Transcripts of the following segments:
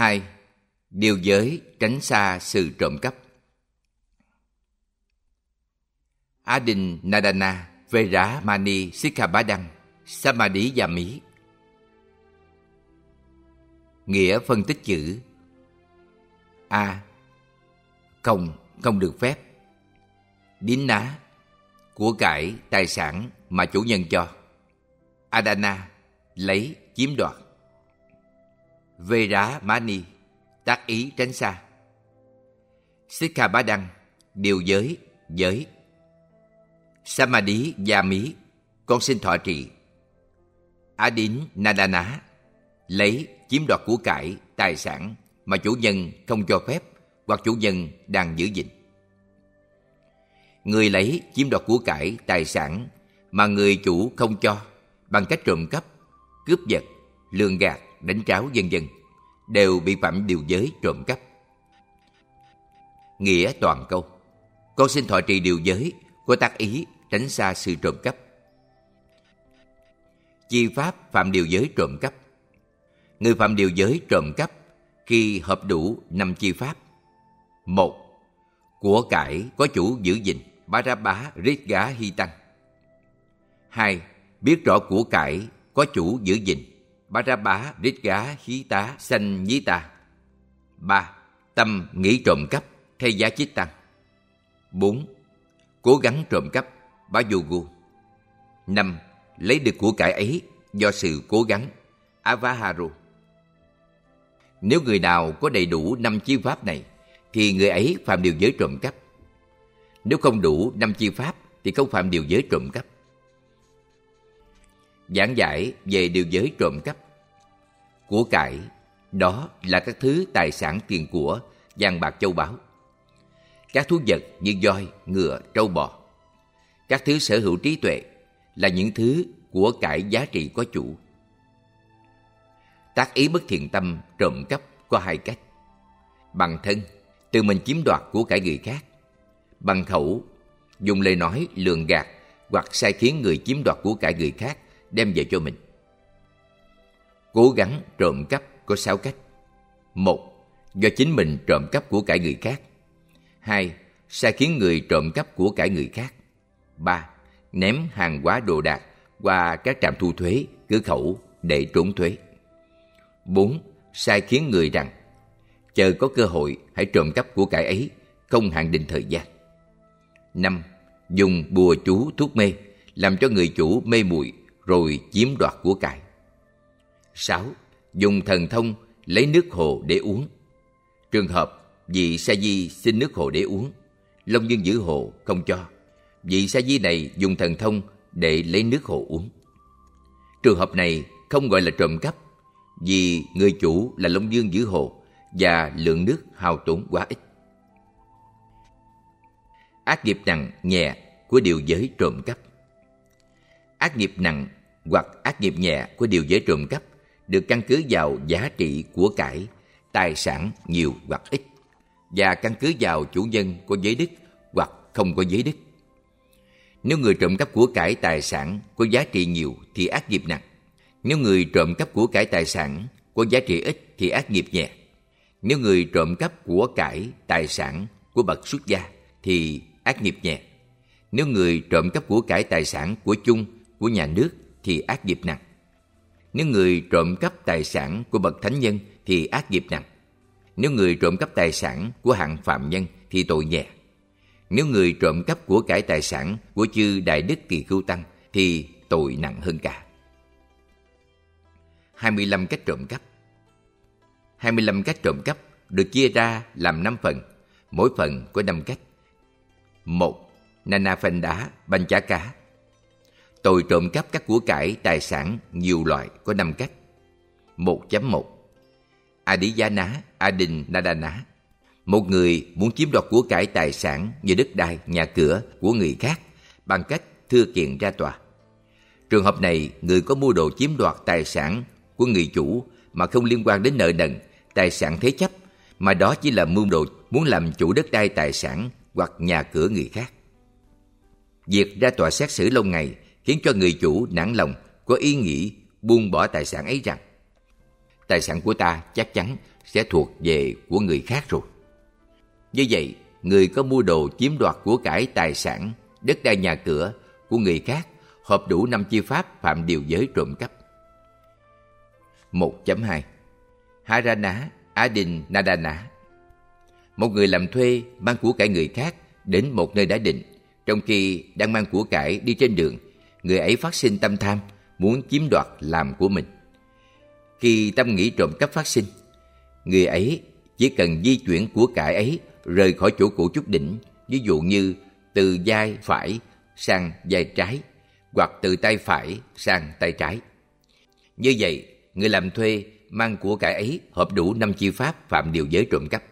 2. Điều giới tránh xa sự trộm cắp. Adinadana Veramani Sikkhapadang Samadhiyami. Nghĩa phân tích chữ. A. Không được phép. Dinna, của cải, tài sản mà chủ nhân cho. Adana, lấy, chiếm đoạt. Veramani, tác ý tránh xa. Sikkhapadang, điều giới, giới. Samadhiyami, con xin thọ trì. Adinadana, lấy, chiếm đoạt của cải, tài sản mà chủ nhân không cho phép hoặc chủ nhân đang giữ gìn. Người lấy, chiếm đoạt của cải, tài sản mà người chủ không cho bằng cách trộm cắp, cướp giật, lường gạt, đánh tráo vân vân đều bị phạm điều giới trộm cắp. Nghĩa toàn câu. Con xin thọ trì điều giới có tác ý tránh xa sự trộm cắp. Chi pháp phạm điều giới trộm cắp. Người phạm điều giới trộm cắp khi hợp đủ 5 chi pháp. 1. Của cải có chủ giữ gìn, Parabá Ritgá Hy Tăng. 2. Biết rõ của cải có chủ giữ gìn, Parabá Ritgá Hí Tá Sanh Nhí Ta. 3. Tâm nghĩ trộm cắp, thay giá chích tăng. 4. Cố gắng trộm cắp, Bayogu. 5. Lấy được của cải ấy do sự cố gắng, Avaharu. Nếu người nào có đầy đủ 5 chi pháp này thì người ấy phạm điều giới trộm cắp. Nếu không đủ 5 chi pháp thì không phạm điều giới trộm cắp. Giảng giải về điều giới trộm cắp. Của cải, đó là các thứ tài sản tiền của, vàng bạc châu báu. Các thú vật như voi, ngựa, trâu bò. Các thứ sở hữu trí tuệ là những thứ của cải giá trị có chủ. Tác ý bất thiện tâm trộm cắp có 2 cách. Bằng thân, tự mình chiếm đoạt của cải người khác. Bằng khẩu, dùng lời nói lường gạt hoặc sai khiến người chiếm đoạt của cải người khác đem về cho mình. Cố gắng trộm cắp có 6 cách. 1. Do chính mình trộm cắp của cải người khác. 2. Sai khiến người trộm cắp của cải người khác. 3. Ném hàng hóa đồ đạc qua các trạm thu thuế, cửa khẩu để trốn thuế. 4. Sai khiến người rằng chờ có cơ hội hãy trộm cắp của cải ấy, không hạn định thời gian. 5. Dùng bùa chú thuốc mê làm cho người chủ mê muội rồi chiếm đoạt của cải. 6. Dùng thần thông lấy nước hồ để uống. Trường hợp vị sa di xin nước hồ để uống, Long Dương giữ hồ không cho. Vị sa di này dùng thần thông để lấy nước hồ uống. Trường hợp này không gọi là trộm cắp, vì người chủ là Long Dương giữ hồ và lượng nước hao tốn quá ít. Ác nghiệp nặng nhẹ của điều giới trộm cắp. Ác nghiệp nặng hoặc ác nghiệp nhẹ của điều giới trộm cắp được căn cứ vào giá trị của cải, tài sản nhiều hoặc ít, và căn cứ vào chủ nhân có giới đức hoặc không có giới đức. Nếu người trộm cắp của cải tài sản có giá trị nhiều thì ác nghiệp nặng. Nếu người trộm cắp của cải tài sản có giá trị ít thì ác nghiệp nhẹ. Nếu người trộm cắp của cải tài sản của bậc xuất gia thì ác nghiệp nhẹ. Nếu người trộm cắp của cải tài sản của chung, của nhà nước thì ác nghiệp nặng. Nếu người trộm cắp tài sản của bậc thánh nhân thì ác nghiệp nặng. Nếu người trộm cắp tài sản của hạng phạm nhân thì tội nhẹ. Nếu người trộm cắp của cải tài sản của chư Đại Đức Tỳ Khưu Tăng thì tội nặng hơn cả. 25 cách trộm cắp. 25 cách trộm cắp được chia ra làm 5 phần, mỗi phần có 5 cách. 1. Nanaphanda Panchaka. Tội trộm cắp các của cải tài sản nhiều loại có 5 cách. 1.1. Adiyana Adinadana. Một người muốn chiếm đoạt của cải tài sản như đất đai, nhà cửa của người khác bằng cách thưa kiện ra tòa. Trường hợp này, người có mưu đồ chiếm đoạt tài sản của người chủ mà không liên quan đến nợ nần, tài sản thế chấp, mà đó chỉ là mưu đồ muốn làm chủ đất đai tài sản hoặc nhà cửa người khác. Việc ra tòa xét xử lâu ngày khiến cho người chủ nản lòng, có ý nghĩ buông bỏ tài sản ấy rằng tài sản của ta chắc chắn sẽ thuộc về của người khác rồi. Như vậy, người có mua đồ chiếm đoạt của cải tài sản, đất đai nhà cửa của người khác hợp đủ 5 chi pháp phạm điều giới trộm cắp. 1.2 Harana Adinadana. Một người làm thuê mang của cải người khác đến một nơi đã định. Trong khi đang mang của cải đi trên đường, người ấy phát sinh tâm tham, muốn chiếm đoạt làm của mình. Khi tâm nghĩ trộm cắp phát sinh, người ấy chỉ cần di chuyển của cải ấy rời khỏi chỗ cũ chút đỉnh, ví dụ như từ vai phải sang vai trái, hoặc từ tay phải sang tay trái. Như vậy, người làm thuê mang của cải ấy hợp đủ 5 chi pháp phạm điều giới trộm cắp.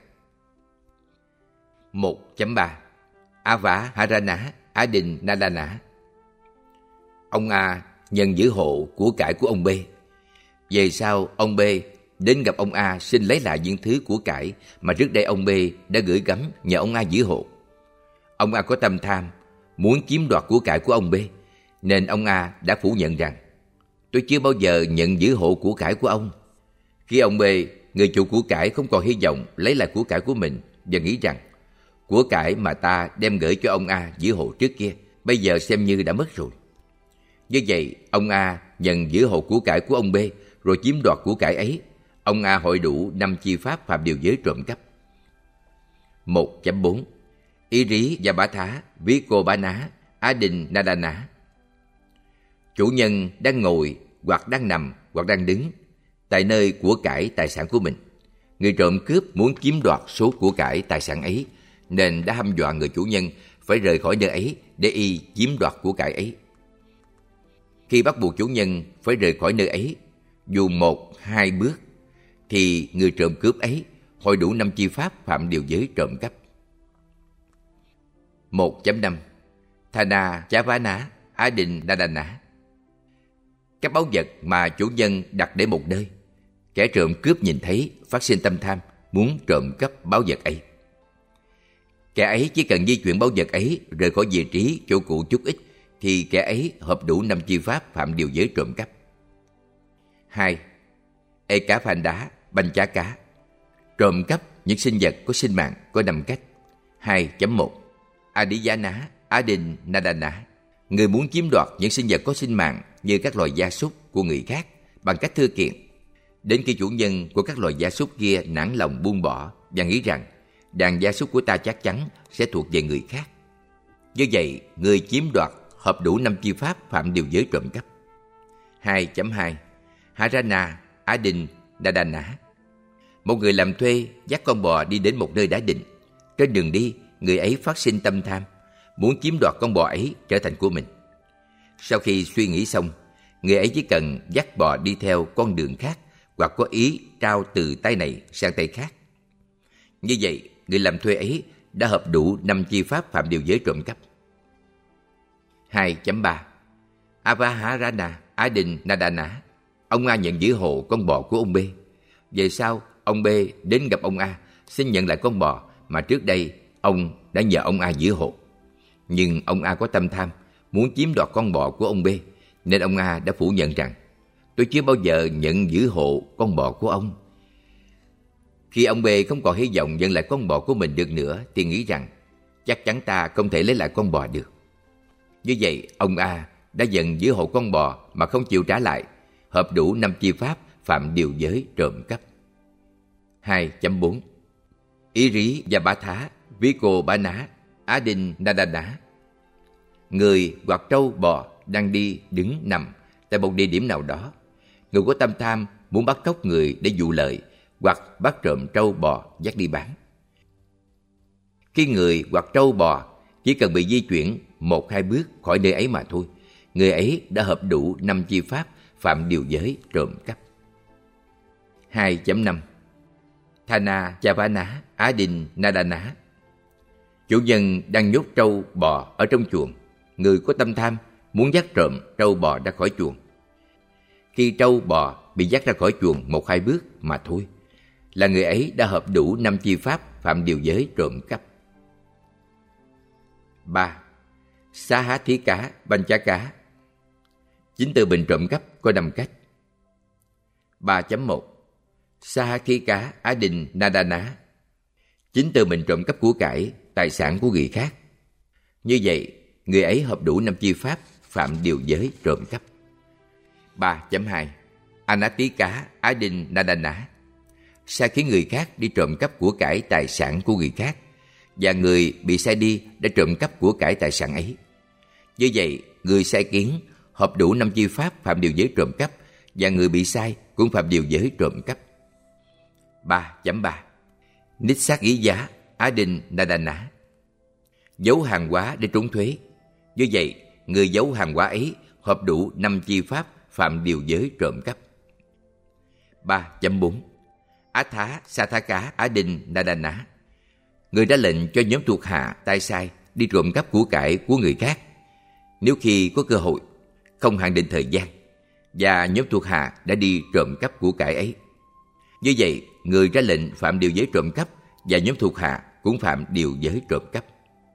1.3 Ava Harana Adinadana. Ông A nhận giữ hộ của cải của ông B. Về sau, ông B đến gặp ông A xin lấy lại những thứ của cải mà trước đây ông B đã gửi gắm nhờ ông A giữ hộ. Ông A có tâm tham, muốn chiếm đoạt của cải của ông B, nên ông A đã phủ nhận rằng: tôi chưa bao giờ nhận giữ hộ của cải của ông. Khi ông B, người chủ của cải, không còn hy vọng lấy lại của cải của mình và nghĩ rằng của cải mà ta đem gửi cho ông A giữ hộ trước kia bây giờ xem như đã mất rồi. Như vậy, ông A nhận giữ hộ của cải của ông B rồi chiếm đoạt của cải ấy. Ông A hội đủ 5 chi pháp phạm điều giới trộm cắp. 1.4 Iri Yabatha Vikobana Adinadana. Chủ nhân đang ngồi hoặc đang nằm hoặc đang đứng tại nơi của cải tài sản của mình. Người trộm cướp muốn chiếm đoạt số của cải tài sản ấy, nên đã hăm dọa người chủ nhân phải rời khỏi nơi ấy để y chiếm đoạt của cải ấy. Khi bắt buộc chủ nhân phải rời khỏi nơi ấy dù 1-2 bước, thì người trộm cướp ấy hội đủ 5 chi pháp phạm điều giới trộm cắp. 1.5 Thana Chavana Adinadana. Các báu vật mà chủ nhân đặt để một nơi, kẻ trộm cướp nhìn thấy phát sinh tâm tham, muốn trộm cắp báu vật ấy. Kẻ ấy chỉ cần di chuyển báu vật ấy rời khỏi vị trí chỗ cũ chút ít, thì kẻ ấy hợp đủ 5 chi pháp phạm điều giới trộm cắp. 2. Ekapanda Banchaka. Trộm cắp những sinh vật có sinh mạng có 5 cách. 2.1 Adiyana Adinadana. Người muốn chiếm đoạt những sinh vật có sinh mạng như các loài gia súc của người khác bằng cách thưa kiện, đến khi chủ nhân của các loài gia súc kia nản lòng buông bỏ và nghĩ rằng đàn gia súc của ta chắc chắn sẽ thuộc về người khác. Như vậy, người chiếm đoạt hợp đủ 5 chi pháp phạm điều giới trộm cắp. 2.2 Harana Adinadana. Một người làm thuê dắt con bò đi đến một nơi đã định. Trên đường đi, người ấy phát sinh tâm tham, muốn chiếm đoạt con bò ấy trở thành của mình. Sau khi suy nghĩ xong, người ấy chỉ cần dắt bò đi theo con đường khác hoặc có ý trao từ tay này sang tay khác. Như vậy, người làm thuê ấy đã hợp đủ 5 chi pháp phạm điều giới trộm cắp. 2.3 Avaharana Adinadana. Ông A nhận giữ hộ con bò của ông B. Về sau, ông B đến gặp ông A xin nhận lại con bò mà trước đây ông đã nhờ ông A giữ hộ. Nhưng ông A có tâm tham, muốn chiếm đoạt con bò của ông B, nên ông A đã phủ nhận rằng: tôi chưa bao giờ nhận giữ hộ con bò của ông. Khi ông B không còn hy vọng nhận lại con bò của mình được nữa, thì nghĩ rằng chắc chắn ta không thể lấy lại con bò được. Như vậy, ông A đã nhận giữ hộ con bò mà không chịu trả lại, hợp đủ 5 chi pháp phạm điều giới trộm cắp. 2.4 Iri Yabatha Vikobana Adinadana. Người hoặc trâu bò đang đi, đứng, nằm tại một địa điểm nào đó. Người có tâm tham muốn bắt cóc người để dụ lợi, hoặc bắt trộm trâu bò dắt đi bán. Khi người hoặc trâu bò chỉ cần bị di chuyển 1-2 bước khỏi nơi ấy mà thôi, người ấy đã hợp đủ 5 chi pháp phạm điều giới trộm cắp. 2.5 Thana Chavana Adinadana. Chủ nhân đang nhốt trâu bò ở trong chuồng. Người có tâm tham muốn dắt trộm trâu bò ra khỏi chuồng. Khi trâu bò bị dắt ra khỏi chuồng 1-2 bước mà thôi, là người ấy đã hợp đủ 5 chi pháp phạm điều giới trộm cắp. 3. Sahathika Banchaka. Chính từ bình trộm cắp có 5 cách. 3.1 Sahathika Adinadana. Chính từ mình trộm cắp của cải, tài sản của người khác. Như vậy, người ấy hợp đủ 5 chi pháp phạm điều giới trộm cắp. 3.2 Anatika Adinadana. Sai khiến người khác đi trộm cắp của cải tài sản của người khác, và người bị sai đi đã trộm cắp của cải tài sản ấy. Như vậy, người sai khiến hợp đủ 5 chi pháp phạm điều giới trộm cắp, và người bị sai cũng phạm điều giới trộm cắp. 3.3 Nissaggiya Adinadana. Giấu hàng hóa để trốn thuế. Như vậy, người giấu hàng hóa ấy hợp đủ 5 chi pháp phạm điều giới trộm cắp. 3.4 Atha Sathaka Adinadana. Người đã lệnh cho nhóm thuộc hạ tay sai đi trộm cắp của cải của người khác, nếu khi có cơ hội, không hạn định thời gian, và nhóm thuộc hạ đã đi trộm cắp của cải ấy. Như vậy, người ra lệnh phạm điều giới trộm cắp và nhóm thuộc hạ cũng phạm điều giới trộm cắp.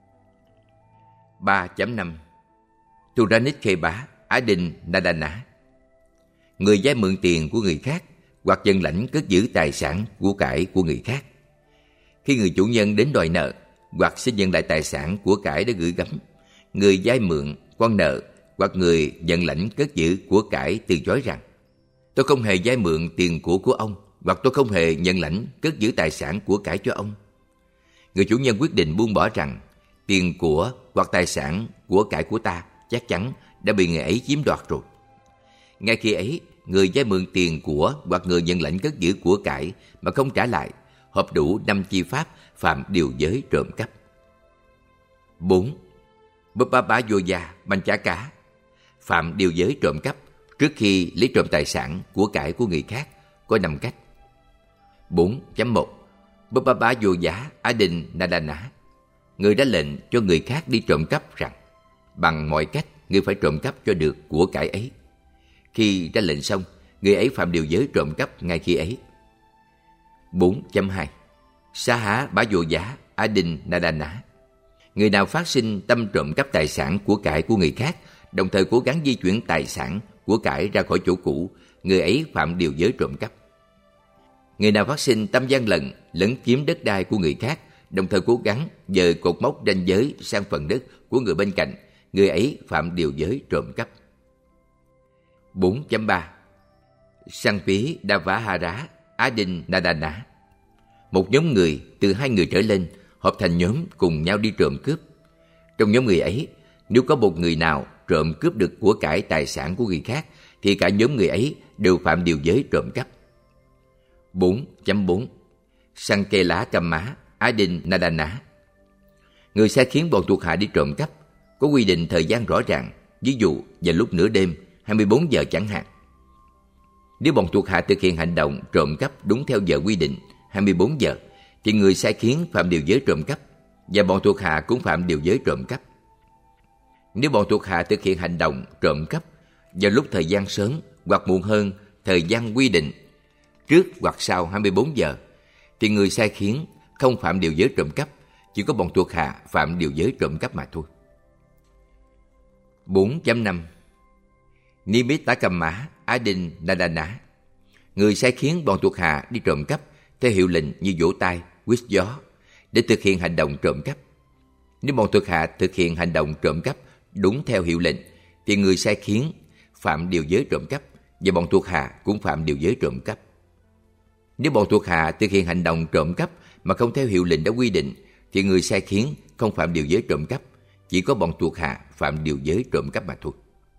3.5 Turanikheba Adinadana. Người vay mượn tiền của người khác hoặc dân lãnh cất giữ tài sản của cải của người khác. Khi người chủ nhân đến đòi nợ hoặc xin nhận lại tài sản của cải đã gửi gắm, người vay mượn, con nợ hoặc người nhận lãnh cất giữ của cải từ chối rằng: tôi không hề vay mượn tiền của ông, hoặc tôi không hề nhận lãnh cất giữ tài sản của cải cho ông. Người chủ nhân quyết định buông bỏ rằng tiền của hoặc tài sản của cải của ta chắc chắn đã bị người ấy chiếm đoạt rồi. Ngay khi ấy, người vay mượn tiền của hoặc người nhận lãnh cất giữ của cải mà không trả lại, hợp đủ 5 chi pháp phạm điều giới trộm cắp. 4. Buppabayoya Panchaka. Phạm điều giới trộm cắp trước khi lấy trộm tài sản của cải của người khác có 5 cách. 4.1 Buppabayoya Adinadana. Người đã lệnh cho người khác đi trộm cắp rằng bằng mọi cách người phải trộm cắp cho được của cải ấy. Khi ra lệnh xong, người ấy phạm điều giới trộm cắp ngay khi ấy. 4.2 Sahabayoya Adinadana. Người nào phát sinh tâm trộm cắp tài sản của cải của người khác, đồng thời cố gắng di chuyển tài sản của cải ra khỏi chỗ cũ, người ấy phạm điều giới trộm cắp. Người nào phát sinh tâm gian lận, lấn chiếm đất đai của người khác, đồng thời cố gắng dời cột mốc ranh giới sang phần đất của người bên cạnh, người ấy phạm điều giới trộm cắp. 4.3 Sankvidavahara Adinadana. Một nhóm người từ 2 người trở lên hợp thành nhóm cùng nhau đi trộm cướp. Trong nhóm người ấy, nếu có một người nào trộm cướp được của cải tài sản của người khác, thì cả nhóm người ấy đều phạm điều giới trộm cắp. 4.4 Sankelakama Adinadana. Người sai khiến bọn thuộc hạ đi trộm cắp có quy định thời gian rõ ràng, ví dụ vào lúc nửa đêm, 24 giờ chẳng hạn. Nếu bọn thuộc hạ thực hiện hành động trộm cắp đúng theo giờ quy định, 24 giờ, thì người sai khiến phạm điều giới trộm cắp, và bọn thuộc hạ cũng phạm điều giới trộm cắp. Nếu bọn thuộc hạ thực hiện hành động trộm cắp vào lúc thời gian sớm hoặc muộn hơn thời gian quy định, trước hoặc sau 24 giờ, thì người sai khiến không phạm điều giới trộm cắp, chỉ có bọn thuộc hạ phạm điều giới trộm cắp mà thôi. 4.5 Nimittakama Adinadana. Người sai khiến bọn thuộc hạ đi trộm cắp theo hiệu lệnh như vỗ tay, huýt gió để thực hiện hành động trộm cắp. Nếu bọn thuộc hạ thực hiện hành động trộm cắp đúng theo hiệu lệnh, thì người sai khiến phạm điều giới trộm cắp, và bọn thuộc hạ cũng phạm điều giới trộm cắp. Nếu bọn thuộc hạ thực hiện hành động trộm cắp mà không theo hiệu lệnh đã quy định, thì người sai khiến không phạm điều giới trộm cắp, chỉ có bọn thuộc hạ phạm điều giới trộm cắp mà thôi.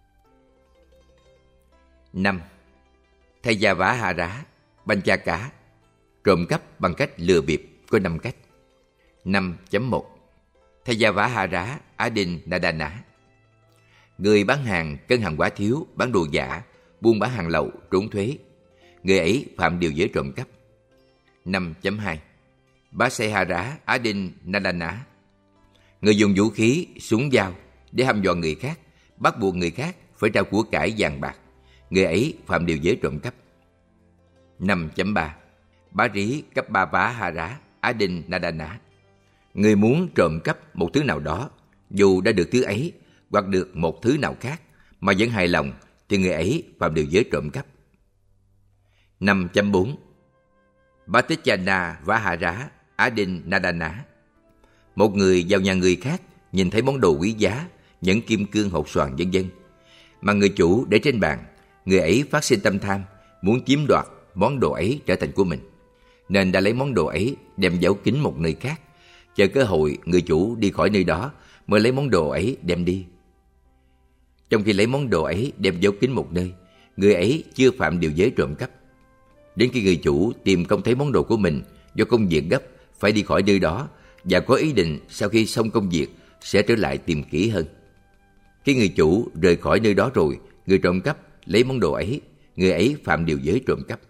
5. Thayavahara Panchaka. Trộm cắp bằng cách lừa bịp có 5 cách. 5.1 Thayavahara Adinadana. Người bán hàng cân hàng quá thiếu, bán đồ giả, buôn bán hàng lậu, trốn thuế, người ấy phạm điều giới trộm cắp. 5.2 Basehara Adinadana. Người dùng vũ khí, súng dao để hăm dọa người khác, bắt buộc người khác phải trao của cải vàng bạc, người ấy phạm điều giới trộm cắp. 5.3 Bari Kappavahara Adinadana. Người muốn trộm cắp một thứ nào đó, dù đã được thứ ấy hoặc được một thứ nào khác mà vẫn hài lòng, thì người ấy phạm điều giới trộm cắp. 5.4 Patichana Vahara Adinadana. Một người vào nhà người khác, nhìn thấy món đồ quý giá, nhẫn kim cương, hột xoàn vân vân mà người chủ để trên bàn, người ấy phát sinh tâm tham, muốn chiếm đoạt món đồ ấy trở thành của mình, nên đã lấy món đồ ấy đem giấu kín một nơi khác, chờ cơ hội người chủ đi khỏi nơi đó mới lấy món đồ ấy đem đi. Trong khi lấy món đồ ấy đem giấu kín một nơi, người ấy chưa phạm điều giới trộm cắp. Đến khi người chủ tìm không thấy món đồ của mình do công việc gấp phải đi khỏi nơi đó và có ý định sau khi xong công việc sẽ trở lại tìm kỹ hơn. Khi người chủ rời khỏi nơi đó rồi, người trộm cắp lấy món đồ ấy, người ấy phạm điều giới trộm cắp.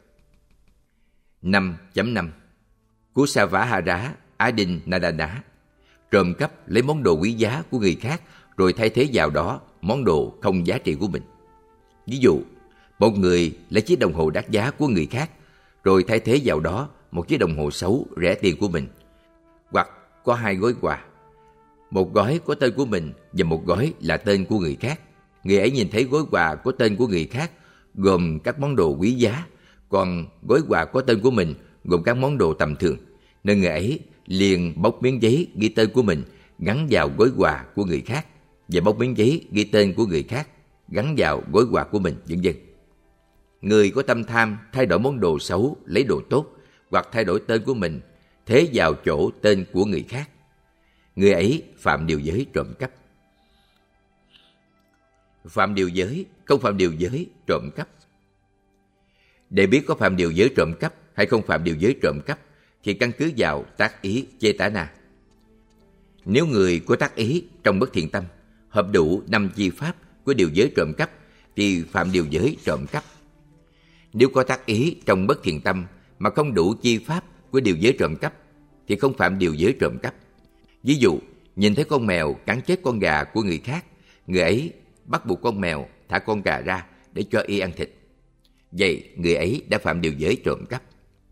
5.5 Kusavahara Adinadana. Trộm cắp lấy món đồ quý giá của người khác rồi thay thế vào đó món đồ không giá trị của mình. Ví dụ, một người lấy chiếc đồng hồ đắt giá của người khác rồi thay thế vào đó một chiếc đồng hồ xấu rẻ tiền của mình. Hoặc có 2 gói quà, một gói có tên của mình và một gói là tên của người khác. Người ấy nhìn thấy gói quà có tên của người khác gồm các món đồ quý giá, còn gói quà có tên của mình gồm các món đồ tầm thường, nên người ấy liền bóc miếng giấy ghi tên của mình gắn vào gói quà của người khác và bóc miếng giấy ghi tên của người khác gắn vào gói quà của mình, vân vân. Người có tâm tham thay đổi món đồ xấu lấy đồ tốt, hoặc thay đổi tên của mình thế vào chỗ tên của người khác, người ấy phạm điều giới trộm cắp. Phạm điều giới, không phạm điều giới, trộm cắp. Để biết có phạm điều giới trộm cắp hay không phạm điều giới trộm cắp thì căn cứ vào tác ý Chetana. Nếu người có tác ý trong bất thiện tâm hợp đủ 5 chi pháp của điều giới trộm cắp thì phạm điều giới trộm cắp. Nếu có tác ý trong bất thiện tâm mà không đủ chi pháp của điều giới trộm cắp thì không phạm điều giới trộm cắp. Ví dụ, nhìn thấy con mèo cắn chết con gà của người khác, người ấy bắt buộc con mèo thả con gà ra để cho y ăn thịt. Vậy người ấy đã phạm điều giới trộm cắp.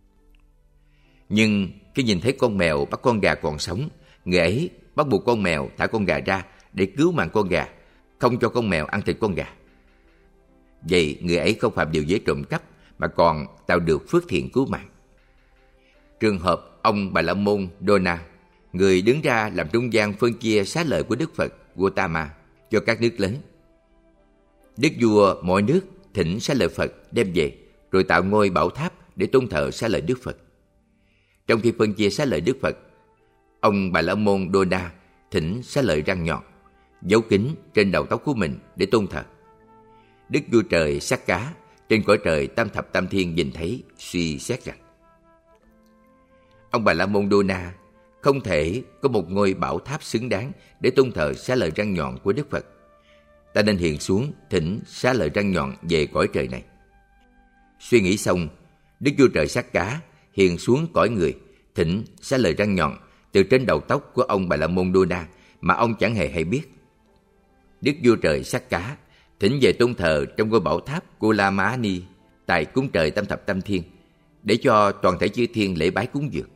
Nhưng khi nhìn thấy con mèo bắt con gà còn sống, người ấy bắt buộc con mèo thả con gà ra để cứu mạng con gà, không cho con mèo ăn thịt con gà. Vậy người ấy không phạm điều giới trộm cắp mà còn tạo được phước thiện cứu mạng. Trường hợp ông Bà La Môn Dona, người đứng ra làm trung gian phân chia xá lợi của Đức Phật Gautama cho các nước lớn. Đức vua mọi nước thỉnh xá lợi Phật đem về, rồi tạo ngôi bảo tháp để tôn thờ xá lợi Đức Phật. Trong khi phân chia xá lợi Đức Phật, ông Bà La Môn Dona thỉnh xá lợi răng nhọn, giấu kín trên đầu tóc của mình để tôn thờ. Đức vua trời Sắc Cá trên cõi trời tam thập tam thiên nhìn thấy, suy xét rằng ông Bà La Môn Dona không thể có một ngôi bảo tháp xứng đáng để tôn thờ xá lợi răng nhọn của Đức Phật. Ta nên hiện xuống thỉnh xá lợi răng nhọn về cõi trời này. Suy nghĩ xong, Đức vua trời Sắc Cá hiện xuống cõi người, thỉnh xá lợi răng nhọn từ trên đầu tóc của ông Bà La Môn Dona mà ông chẳng hề hay biết. Đức vua trời Sắc Cá thỉnh về tôn thờ trong ngôi bảo tháp Kolamani tại cung trời tam thập tam thiên để cho toàn thể chư thiên lễ bái cúng dường.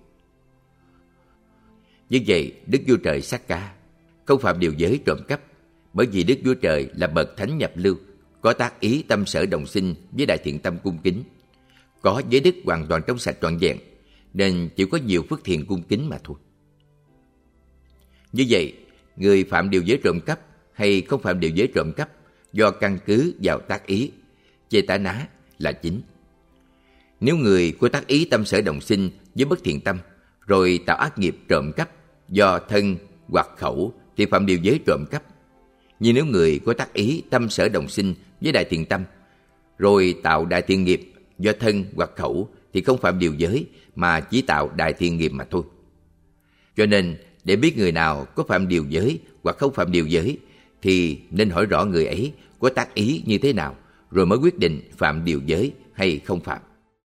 Như vậy, Đức vua trời Sắc Cá không phạm điều giới trộm cắp, bởi vì Đức vua trời là bậc thánh nhập lưu, có tác ý tâm sở đồng sinh với đại thiện tâm cung kính, có giới đức hoàn toàn trong sạch trọn vẹn, nên chỉ có nhiều phước thiện cung kính mà thôi. Như vậy, người phạm điều giới trộm cắp hay không phạm điều giới trộm cắp do căn cứ vào tác ý Chetana là chính. Nếu người có tác ý tâm sở đồng sinh với bất thiện tâm rồi tạo ác nghiệp trộm cắp do thân hoặc khẩu thì phạm điều giới trộm cắp. Nhưng nếu người có tác ý tâm sở đồng sinh với đại thiện tâm rồi tạo đại thiện nghiệp do thân hoặc khẩu thì không phạm điều giới mà chỉ tạo đại thiện nghiệp mà thôi. Cho nên để biết người nào có phạm điều giới hoặc không phạm điều giới thì nên hỏi rõ người ấy có tác ý như thế nào rồi mới quyết định phạm điều giới hay không phạm.